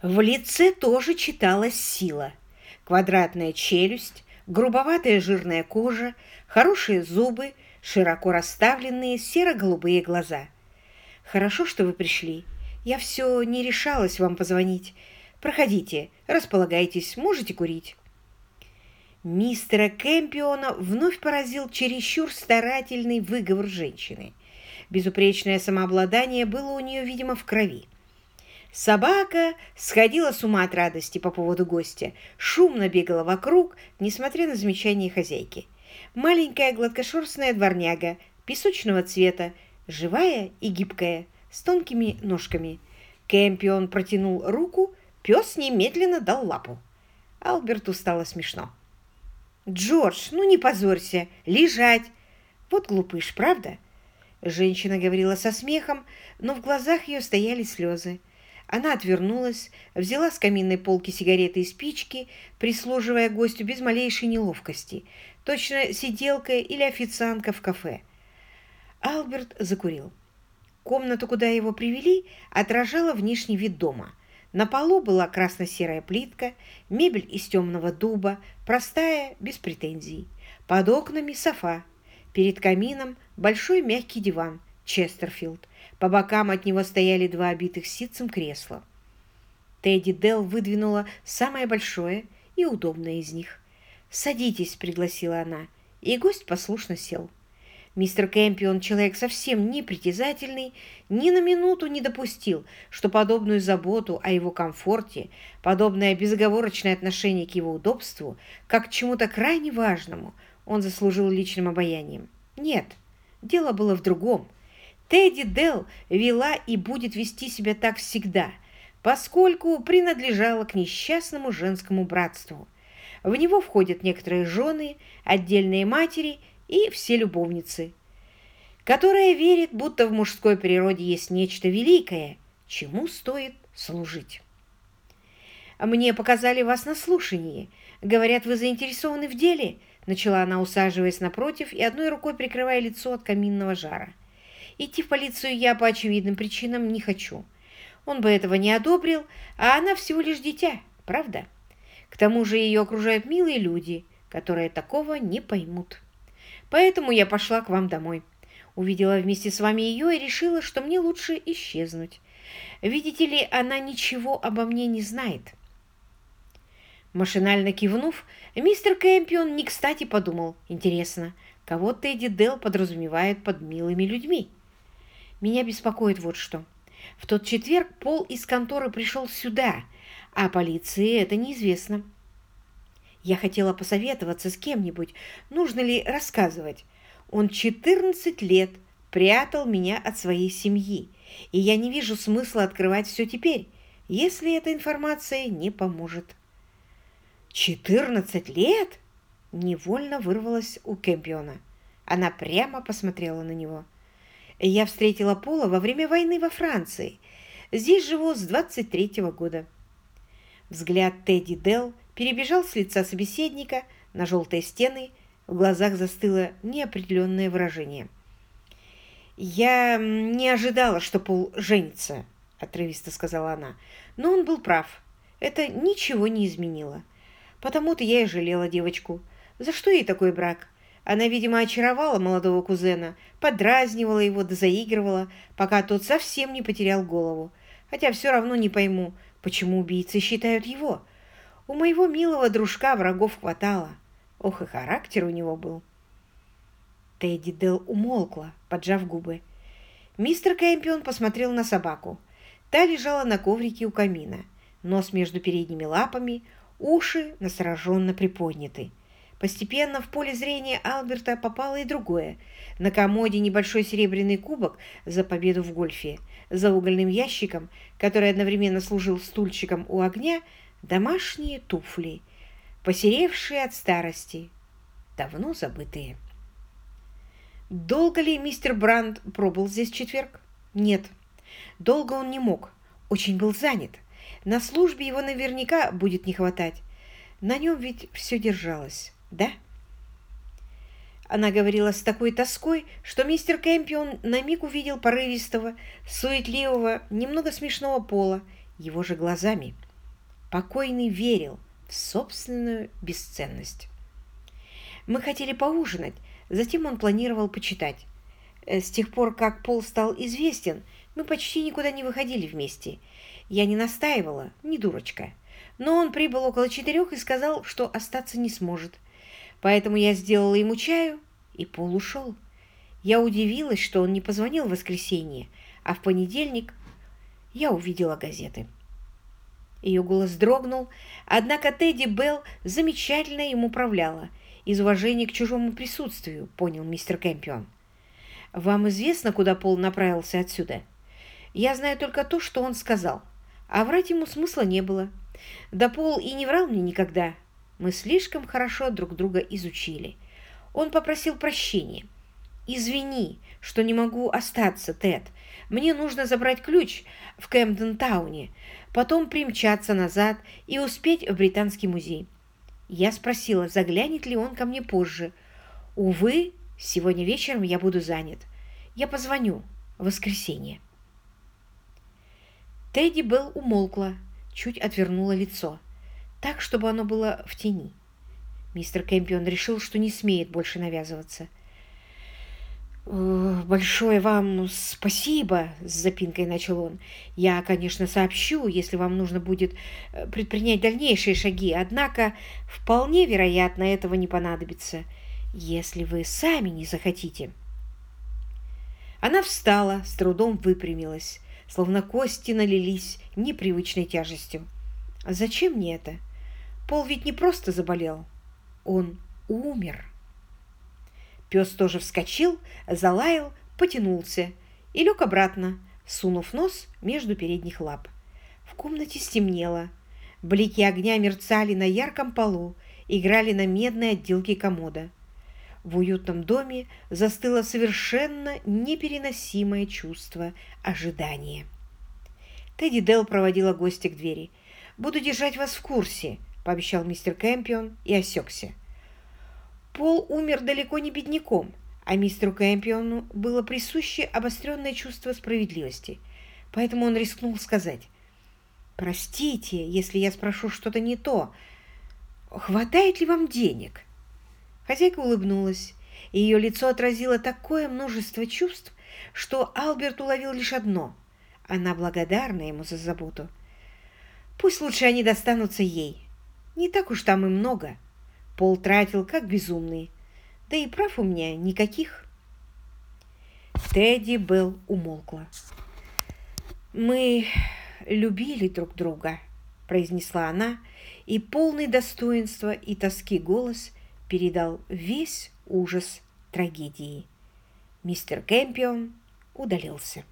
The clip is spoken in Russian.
В лице тоже читалась сила. Квадратная челюсть, грубоватая жирная кожа, хорошие зубы, широко расставленные серо-голубые глаза. «Хорошо, что вы пришли. Я все не решалась вам позвонить. Проходите, располагайтесь, можете курить». Мистера Кэмпиона вновь поразил чересчур старательный выговор женщины. Безупречное самообладание было у нее, видимо, в крови. Собака сходила с ума от радости по поводу гостя, шумно бегала вокруг, несмотря на замечания хозяйки. Маленькая гладкошерстная дворняга, песочного цвета, живая и гибкая, с тонкими ножками. Кэмпион протянул руку, пес немедленно дал лапу. Алберту стало смешно. «Джордж, ну не позорься! Лежать!» «Вот глупыш, правда?» Женщина говорила со смехом, но в глазах ее стояли слезы. Она отвернулась, взяла с каминной полки сигареты и спички, прислуживая гостю без малейшей неловкости, точно сиделка или официантка в кафе. Алберт закурил. Комната, куда его привели, отражала внешний вид дома. На полу была красно-серая плитка, мебель из темного дуба, простая, без претензий. Под окнами софа. Перед камином большой мягкий диван, Честерфилд. По бокам от него стояли два обитых ситцем кресла. Тедди Делл выдвинула самое большое и удобное из них. «Садитесь», — пригласила она, и гость послушно сел. Мистер Кэмпион, человек совсем непритязательный, ни на минуту не допустил, что подобную заботу о его комфорте, подобное безоговорочное отношение к его удобству, как к чему-то крайне важному, он заслужил личным обаянием. Нет, дело было в другом. Тедди Делл вела и будет вести себя так всегда, поскольку принадлежала к несчастному женскому братству. В него входят некоторые жены, отдельные матери и все любовницы, которая верит, будто в мужской природе есть нечто великое, чему стоит служить. «Мне показали вас на слушании. Говорят, вы заинтересованы в деле?» Начала она, усаживаясь напротив и одной рукой прикрывая лицо от каминного жара. «Идти в полицию я по очевидным причинам не хочу. Он бы этого не одобрил, а она всего лишь дитя, правда? К тому же ее окружают милые люди, которые такого не поймут. Поэтому я пошла к вам домой. Увидела вместе с вами ее и решила, что мне лучше исчезнуть. Видите ли, она ничего обо мне не знает». Машинально кивнув, мистер Кэмпион не кстати подумал: интересно, кого Тедди Делл подразумевает под милыми людьми? «Меня беспокоит вот что. В тот четверг Пол из конторы пришел сюда, а полиции это неизвестно. Я хотела посоветоваться с кем-нибудь, нужно ли рассказывать. Он 14 лет прятал меня от своей семьи, и я не вижу смысла открывать все теперь, если эта информация не поможет». 14 лет? Невольно вырвалась у Кэмпиона. Она прямо посмотрела на него. «Я встретила Пола во время войны во Франции. Здесь живу с 23-го года». Взгляд Тедди Делл перебежал с лица собеседника на желтые стены, в глазах застыло неопределенное выражение. «Я не ожидала, что Пол женится», — отрывисто сказала она. «Но он был прав. Это ничего не изменило. Потому-то я и жалела девочку. За что ей такой брак? Она, видимо, очаровала молодого кузена, подразнивала его да заигрывала, пока тот совсем не потерял голову. Хотя все равно не пойму, почему убийцы считают его. У моего милого дружка врагов хватало. Ох, и характер у него был». Тедди Делл умолкла, поджав губы. Мистер Кэмпион посмотрел на собаку. Та лежала на коврике у камина, нос между передними лапами, уши настороженно приподняты. Постепенно в поле зрения Алберта попало и другое. На комоде небольшой серебряный кубок за победу в гольфе, за угольным ящиком, который одновременно служил стульчиком у огня, домашние туфли, посеревшие от старости, давно забытые. Долго ли мистер Брандт пробыл здесь в четверг? Нет, долго он не мог, очень был занят. На службе его наверняка будет не хватать. На нем ведь все держалось, да? Она говорила с такой тоской, что мистер Кэмпион на миг увидел порывистого, суетливого, немного смешного Пола его же глазами. Покойный верил в собственную бесценность. Мы хотели поужинать, затем он планировал почитать. С тех пор, как Пол стал известен, мы почти никуда не выходили вместе. Я не настаивала, не дурочка. Но он прибыл около 4 и сказал, что остаться не сможет. Поэтому я сделала ему чаю, и Пол ушел. Я удивилась, что он не позвонил в воскресенье, а в понедельник я увидела газеты. Ее голос дрогнул, однако Тедди Белл замечательно им управляла, из уважения к чужому присутствию, понял мистер Кэмпион. Вам известно, куда Пол направился отсюда? Я знаю только то, что он сказал, а врать ему смысла не было. Да Пол и не врал мне никогда. Мы слишком хорошо друг друга изучили. Он попросил прощения. «Извини, что не могу остаться, Тед. Мне нужно забрать ключ в Кэмден-тауне, потом примчаться назад и успеть в Британский музей». Я спросила, заглянет ли он ко мне позже. «Увы, сегодня вечером я буду занят. Я позвоню в воскресенье». Тедди Белл умолкла, чуть отвернула лицо, так, чтобы оно было в тени. Мистер Кэмпион решил, что не смеет больше навязываться. «Большое вам спасибо», — с запинкой начал он. «Я, конечно, сообщу, если вам нужно будет предпринять дальнейшие шаги, однако вполне вероятно, этого не понадобится, если вы сами не захотите». Она встала, с трудом выпрямилась, словно кости налились непривычной тяжестью. «Зачем мне это? Пол ведь не просто заболел, он умер». Пес тоже вскочил, залаял, потянулся и лег обратно, сунув нос между передних лап. В комнате стемнело. Блики огня мерцали на ярком полу, играли на медной отделке комода. В уютном доме застыло совершенно непереносимое чувство ожидания. Тедди Делл проводила гостя к двери. «Буду держать вас в курсе», — пообещал мистер Кэмпион и осекся. Пол умер далеко не бедняком, а мистеру Кэмпиону было присуще обостренное чувство справедливости, поэтому он рискнул сказать: «Простите, если я спрошу что-то не то. Хватает ли вам денег?» Хозяйка улыбнулась, и ее лицо отразило такое множество чувств, что Алберт уловил лишь одно. Она благодарна ему за заботу. Пусть лучше они достанутся ей. Не так уж там и много. Пол тратил как безумный. Да и прав у меня никаких. Тедди Белл умолкла. «Мы любили друг друга», — произнесла она, и полный достоинства и тоски голос передал весь ужас трагедии. Мистер Кэмпион удалился.